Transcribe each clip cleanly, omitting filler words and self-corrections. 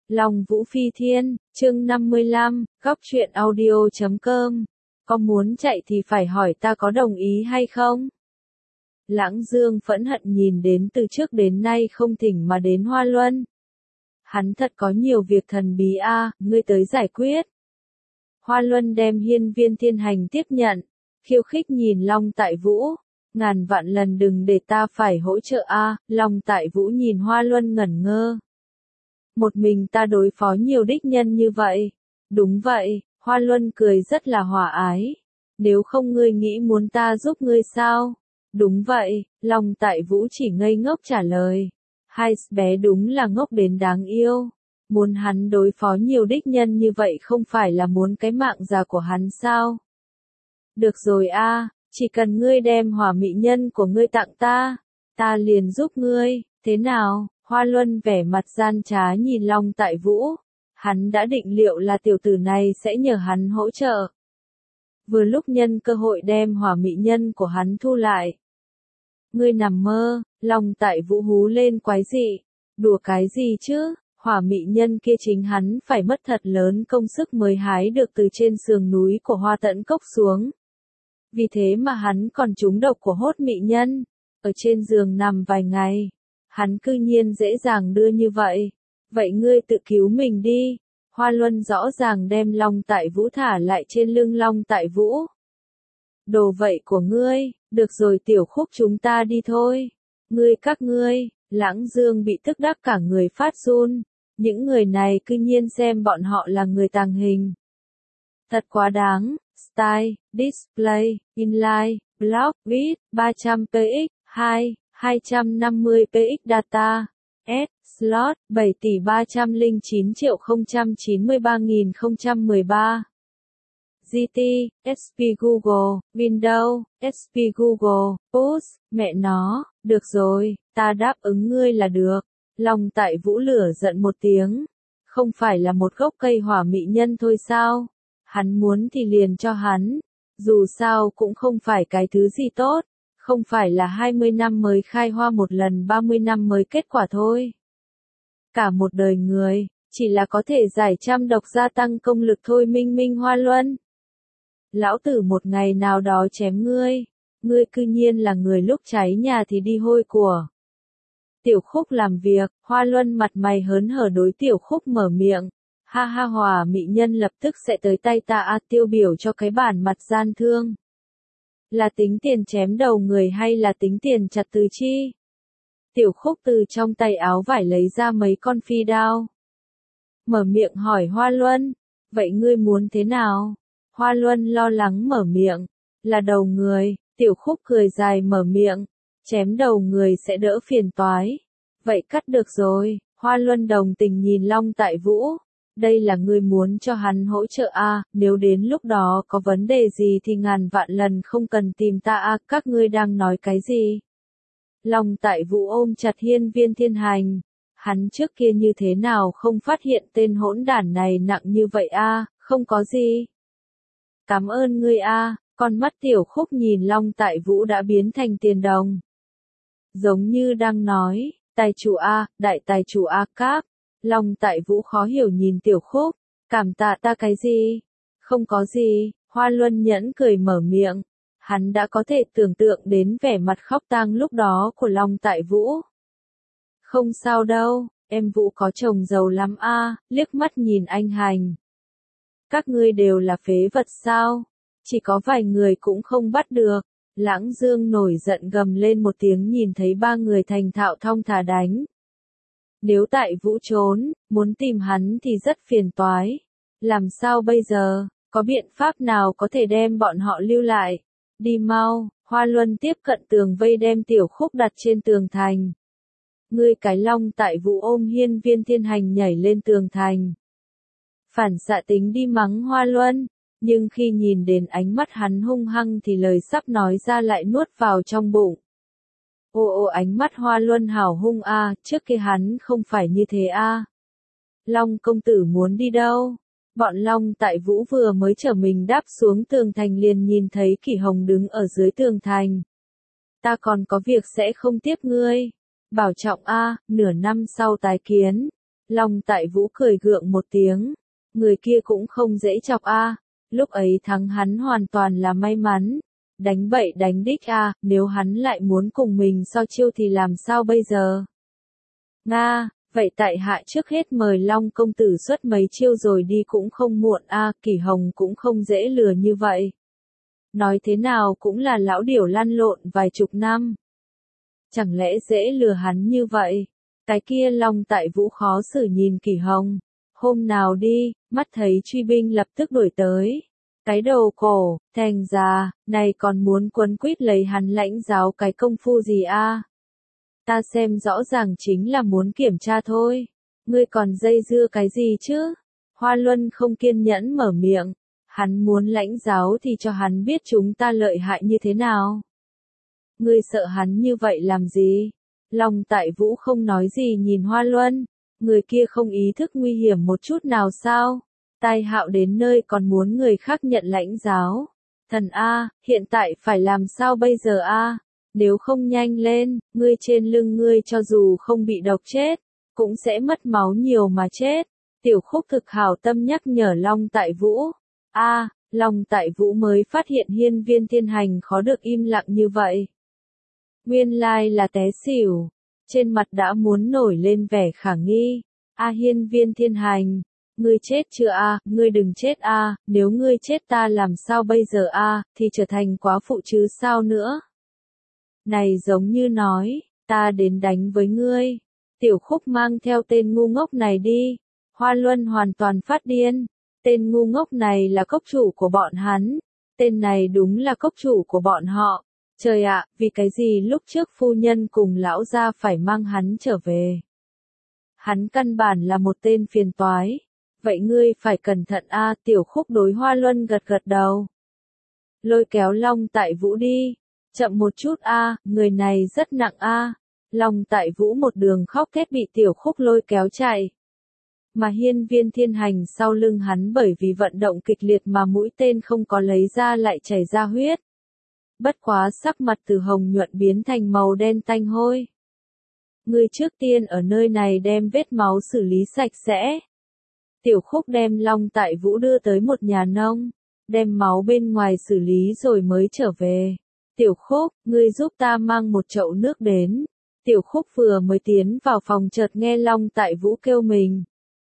Long Vũ Phi Thiên, chương 55, góc truyện audio.com. Có muốn chạy thì phải hỏi ta có đồng ý hay không? Lãng Dương phẫn hận nhìn đến từ trước đến nay không thỉnh mà đến Hoa Luân. Hắn thật có nhiều việc thần bí ngươi tới giải quyết. Hoa Luân đem Hiên Viên Thiên Hành tiếp nhận, khiêu khích nhìn Long Tại Vũ. Ngàn vạn lần đừng để ta phải hỗ trợ Long Tại Vũ nhìn Hoa Luân ngẩn ngơ. Một mình ta đối phó nhiều đích nhân như vậy. Đúng vậy, Hoa Luân cười rất là hòa ái. Nếu không ngươi nghĩ muốn ta giúp ngươi sao? Đúng vậy, Long Tại Vũ chỉ ngây ngốc trả lời. Hai bé đúng là ngốc đến đáng yêu. Muốn hắn đối phó nhiều đích nhân như vậy không phải là muốn cái mạng già của hắn sao? Được rồi chỉ cần ngươi đem hỏa mỹ nhân của ngươi tặng ta liền giúp ngươi, thế nào? Hoa Luân vẻ mặt gian trá nhìn Long Tại Vũ. Hắn đã định liệu là tiểu tử này sẽ nhờ hắn hỗ trợ. Vừa lúc nhân cơ hội đem hỏa mỹ nhân của hắn thu lại. Ngươi nằm mơ, Long Tại Vũ hú lên quái dị. Đùa cái gì chứ, hỏa mỹ nhân kia chính hắn phải mất thật lớn công sức mới hái được từ trên sườn núi của Hoa Tẫn Cốc xuống. Vì thế mà hắn còn trúng độc của hốt mỹ nhân, ở trên giường nằm vài ngày. Hắn cư nhiên dễ dàng đưa như vậy. Vậy ngươi tự cứu mình đi. Hoa Luân rõ ràng đem Long Tại Vũ thả lại trên lưng Long Tại Vũ. Đồ vậy của ngươi, được rồi Tiểu Khúc chúng ta đi thôi. Các ngươi, Lãng Dương bị tức đắc cả người phát run. Những người này cư nhiên xem bọn họ là người tàng hình. Thật quá đáng. Style, Display, Inline, Block, Viết, 300px, 250px Data, Slot, 7.309.093.013. GT, SP Google, Windows, SP Google, Push, mẹ nó, được rồi, ta đáp ứng ngươi là được. Long Tại Vũ lửa giận một tiếng. Không phải là một gốc cây hỏa mỹ nhân thôi sao? Hắn muốn thì liền cho hắn. Dù sao cũng không phải cái thứ gì tốt. Không phải là 20 năm mới khai hoa một lần 30 năm mới kết quả thôi. Cả một đời người, chỉ là có thể giải trăm độc gia tăng công lực thôi. Minh Hoa Luân. Lão tử một ngày nào đó chém ngươi. Ngươi cư nhiên là người lúc cháy nhà thì đi hôi của. Tiểu Khúc làm việc, Hoa Luân mặt mày hớn hở đối Tiểu Khúc mở miệng. Ha ha, hỏa mỹ nhân lập tức sẽ tới tay ta tiêu biểu cho cái bản mặt gian thương. Là tính tiền chém đầu người hay là tính tiền chặt tứ chi? Tiểu Khúc từ trong tay áo vải lấy ra mấy con phi đao. Mở miệng hỏi Hoa Luân. Vậy ngươi muốn thế nào? Hoa Luân lo lắng mở miệng. Là đầu người. Tiểu Khúc cười dài mở miệng. Chém đầu người sẽ đỡ phiền toái. Vậy cắt được rồi. Hoa Luân đồng tình nhìn Long Tại Vũ. Đây là ngươi muốn cho hắn hỗ trợ nếu đến lúc đó có vấn đề gì thì ngàn vạn lần không cần tìm ta các ngươi đang nói cái gì? Long Tại Vũ ôm chặt Hiên Viên Thiên Hành. Hắn trước kia như thế nào không phát hiện tên hỗn đản này nặng như vậy không có gì. Cảm ơn ngươi con mắt Tiểu Khúc nhìn Long Tại Vũ đã biến thành tiền đồng. Giống như đang nói, tài chủ đại tài chủ các. Long Tại Vũ khó hiểu nhìn Tiểu Khúc, cảm tạ ta cái gì? Không có gì, Hoa Luân nhẫn cười mở miệng. Hắn đã có thể tưởng tượng đến vẻ mặt khóc tang lúc đó của Long Tại Vũ. Không sao đâu, em Vũ có chồng giàu lắm liếc mắt nhìn anh Hành. Các ngươi đều là phế vật sao? Chỉ có vài người cũng không bắt được. Lãng Dương nổi giận gầm lên một tiếng nhìn thấy ba người thành thạo thong thả đánh. Nếu Tại Vũ trốn, muốn tìm hắn thì rất phiền toái. Làm sao bây giờ, có biện pháp nào có thể đem bọn họ lưu lại? Đi mau, Hoa Luân tiếp cận tường vây đem Tiểu Khúc đặt trên tường thành. Ngươi cái Long Tại Vũ ôm Hiên Viên Thiên Hành nhảy lên tường thành. Phản xạ tính đi mắng Hoa Luân, nhưng khi nhìn đến ánh mắt hắn hung hăng thì lời sắp nói ra lại nuốt vào trong bụng. Ánh mắt Hoa Luân hào hung trước kia hắn không phải như thế Long công tử muốn đi đâu? Bọn Long Tại Vũ vừa mới chở mình đáp xuống tường thành liền nhìn thấy Kỷ Hồng đứng ở dưới tường thành. Ta còn có việc sẽ không tiếp ngươi. Bảo trọng nửa năm sau tái kiến. Long Tại Vũ cười gượng một tiếng. Người kia cũng không dễ chọc a. Lúc ấy thắng hắn hoàn toàn là may mắn. Đánh bậy đánh đích a, nếu hắn lại muốn cùng mình so chiêu thì làm sao bây giờ? Nga, vậy tại hạ trước hết mời Long công tử xuất mấy chiêu rồi đi cũng không muộn a, Kỷ Hồng cũng không dễ lừa như vậy. Nói thế nào cũng là lão điểu lăn lộn vài chục năm. Chẳng lẽ dễ lừa hắn như vậy? Cái kia Long Tại Vũ khó xử nhìn Kỷ Hồng. Hôm nào đi, mắt thấy truy binh lập tức đuổi tới. Cái đầu cổ, thèn già, này còn muốn quấn quýt lấy hắn lãnh giáo cái công phu gì a? Ta xem rõ ràng chính là muốn kiểm tra thôi. Ngươi còn dây dưa cái gì chứ? Hoa Luân không kiên nhẫn mở miệng. Hắn muốn lãnh giáo thì cho hắn biết chúng ta lợi hại như thế nào. Ngươi sợ hắn như vậy làm gì? Long Tại Vũ không nói gì nhìn Hoa Luân. Người kia không ý thức nguy hiểm một chút nào sao? Tai Hạo đến nơi còn muốn người khác nhận lãnh giáo. Thần A, hiện tại phải làm sao bây giờ A? Nếu không nhanh lên, ngươi trên lưng ngươi cho dù không bị độc chết, cũng sẽ mất máu nhiều mà chết. Tiểu Khúc thực hảo tâm nhắc nhở Long Tại Vũ. A, Long Tại Vũ mới phát hiện Hiên Viên Thiên Hành khó được im lặng như vậy. Nguyên lai là té xỉu. Trên mặt đã muốn nổi lên vẻ khả nghi. A Hiên Viên Thiên Hành. Ngươi chết chưa a? Ngươi đừng chết a, nếu ngươi chết ta làm sao bây giờ a, thì trở thành quá phụ chứ sao nữa. Này giống như nói, ta đến đánh với ngươi. Tiểu Khúc mang theo tên ngu ngốc này đi. Hoa Luân hoàn toàn phát điên. Tên ngu ngốc này là cốc chủ của bọn hắn. Tên này đúng là cốc chủ của bọn họ. Trời ạ, vì cái gì lúc trước phu nhân cùng lão gia phải mang hắn trở về. Hắn căn bản là một tên phiền toái. Vậy ngươi phải cẩn thận a, Tiểu Khúc đối Hoa Luân gật gật đầu. Lôi kéo Long Tại Vũ đi. Chậm một chút a, người này rất nặng a. Long Tại Vũ một đường khóc thét bị Tiểu Khúc lôi kéo chạy. Mà Hiên Viên Thiên Hành sau lưng hắn bởi vì vận động kịch liệt mà mũi tên không có lấy ra lại chảy ra huyết. Bất quá sắc mặt từ hồng nhuận biến thành màu đen tanh hôi. Ngươi trước tiên ở nơi này đem vết máu xử lý sạch sẽ. Tiểu Khúc đem Long Tại Vũ đưa tới một nhà nông, đem máu bên ngoài xử lý rồi mới trở về. Tiểu Khúc, ngươi giúp ta mang một chậu nước đến. Tiểu Khúc vừa mới tiến vào phòng chợt nghe Long Tại Vũ kêu mình.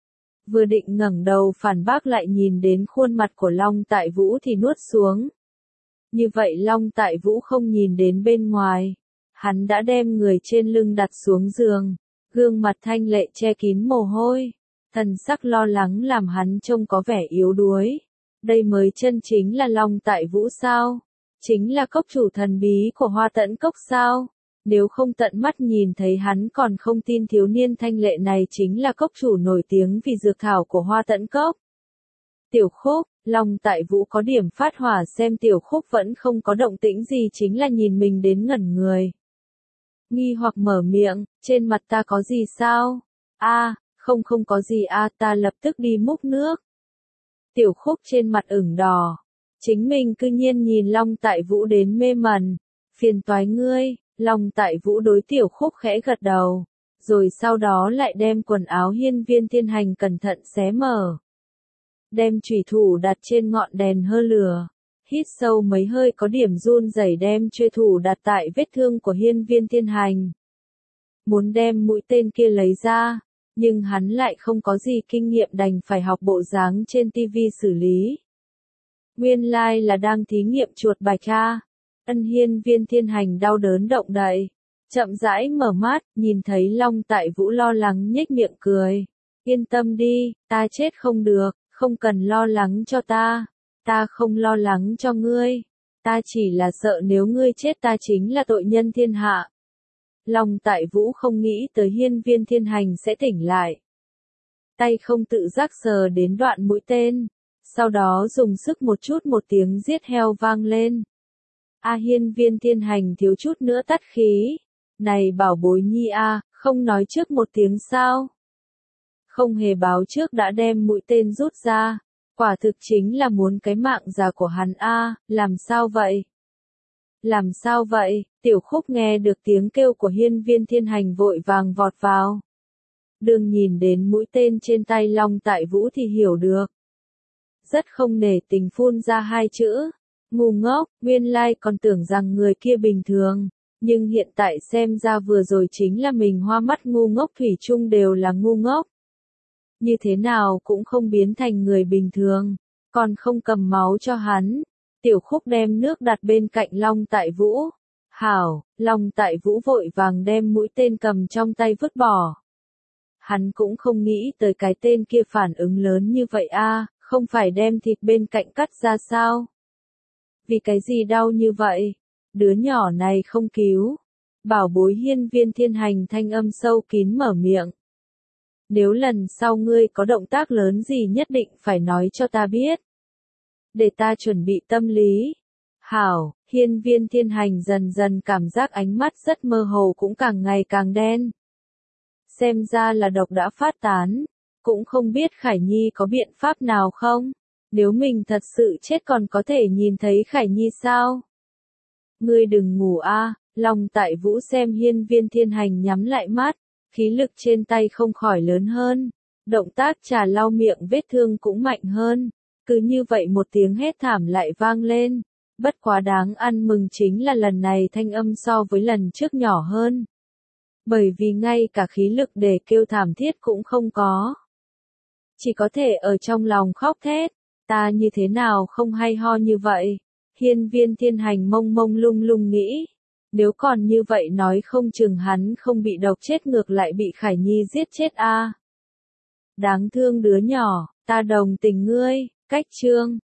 Vừa định ngẩng đầu phản bác lại nhìn đến khuôn mặt của Long Tại Vũ thì nuốt xuống. Như vậy Long Tại Vũ không nhìn đến bên ngoài. Hắn đã đem người trên lưng đặt xuống giường. Gương mặt thanh lệ che kín mồ hôi. Thần sắc lo lắng làm hắn trông có vẻ yếu đuối. Đây mới chân chính là Long Tại Vũ sao? Chính là cốc chủ thần bí của Hoa Tẫn Cốc sao? Nếu không tận mắt nhìn thấy hắn còn không tin thiếu niên thanh lệ này chính là cốc chủ nổi tiếng vì dược thảo của Hoa Tẫn Cốc. Tiểu Khúc, Long Tại Vũ có điểm phát hỏa xem Tiểu Khúc vẫn không có động tĩnh gì chính là nhìn mình đến ngẩn người. Nghi hoặc mở miệng, trên mặt ta có gì sao? A, không có gì a, ta lập tức đi múc nước. Tiểu Khúc trên mặt ửng đỏ. Chính mình cư nhiên nhìn Long Tại Vũ đến mê mẩn. Phiền toái ngươi, Long Tại Vũ đối Tiểu Khúc khẽ gật đầu. Rồi sau đó lại đem quần áo Hiên Viên Thiên Hành cẩn thận xé mở. Đem chủy thủ đặt trên ngọn đèn hơ lửa. Hít sâu mấy hơi có điểm run rẩy đem chủy thủ đặt tại vết thương của Hiên Viên Thiên Hành. Muốn đem mũi tên kia lấy ra, nhưng hắn lại không có gì kinh nghiệm đành phải học bộ dáng trên TV xử lý. Nguyên lai là đang thí nghiệm chuột bạch a. Hiên Viên Thiên Hành đau đớn động đậy, chậm rãi mở mắt, nhìn thấy Long Tại Vũ lo lắng nhếch miệng cười. Yên tâm đi, ta chết không được, không cần lo lắng cho ta. Ta không lo lắng cho ngươi. Ta chỉ là sợ nếu ngươi chết ta chính là tội nhân thiên hạ. Long Tại Vũ không nghĩ tới Hiên Viên Thiên Hành sẽ tỉnh lại. Tay không tự giác sờ đến đoạn mũi tên. Sau đó dùng sức một chút một tiếng giết heo vang lên. A Hiên Viên Thiên Hành thiếu chút nữa tắt khí. Này bảo bối nhi a, không nói trước một tiếng sao? Không hề báo trước đã đem mũi tên rút ra. Quả thực chính là muốn cái mạng già của hắn a, làm sao vậy? Làm sao vậy? Tiểu Khúc nghe được tiếng kêu của Hiên Viên Thiên Hành vội vàng vọt vào. Đương nhìn đến mũi tên trên tay Long Tại Vũ thì hiểu được. Rất không nể tình phun ra hai chữ. Ngu ngốc, nguyên lai còn tưởng rằng người kia bình thường. Nhưng hiện tại xem ra vừa rồi chính là mình hoa mắt, ngu ngốc thủy chung đều là ngu ngốc. Như thế nào cũng không biến thành người bình thường. Còn không cầm máu cho hắn. Tiểu Khúc đem nước đặt bên cạnh Long Tại Vũ. Hảo, Long Tại Vũ vội vàng đem mũi tên cầm trong tay vứt bỏ. Hắn cũng không nghĩ tới cái tên kia phản ứng lớn như vậy a, không phải đem thịt bên cạnh cắt ra sao? Vì cái gì đau như vậy? Đứa nhỏ này không cứu. Bảo bối Hiên Viên Thiên Hành thanh âm sâu kín mở miệng. Nếu lần sau ngươi có động tác lớn gì nhất định phải nói cho ta biết. Để ta chuẩn bị tâm lý. Hảo, Hiên Viên Thiên Hành dần dần cảm giác ánh mắt rất mơ hồ cũng càng ngày càng đen. Xem ra là độc đã phát tán. Cũng không biết Khải Nhi có biện pháp nào không? Nếu mình thật sự chết còn có thể nhìn thấy Khải Nhi sao? Ngươi đừng ngủ a. Long Tại Vũ xem Hiên Viên Thiên Hành nhắm lại mắt, khí lực trên tay không khỏi lớn hơn. Động tác trà lau miệng vết thương cũng mạnh hơn. Cứ như vậy một tiếng hét thảm lại vang lên. Bất quá đáng ăn mừng chính là lần này thanh âm so với lần trước nhỏ hơn. Bởi vì ngay cả khí lực để kêu thảm thiết cũng không có. Chỉ có thể ở trong lòng khóc thét. Ta như thế nào không hay ho như vậy? Hiên Viên Thiên Hành mông mông lung lung nghĩ. Nếu còn như vậy nói không chừng hắn không bị độc chết ngược lại bị Khải Nhi giết chết a. Đáng thương đứa nhỏ, ta đồng tình ngươi. Cách chương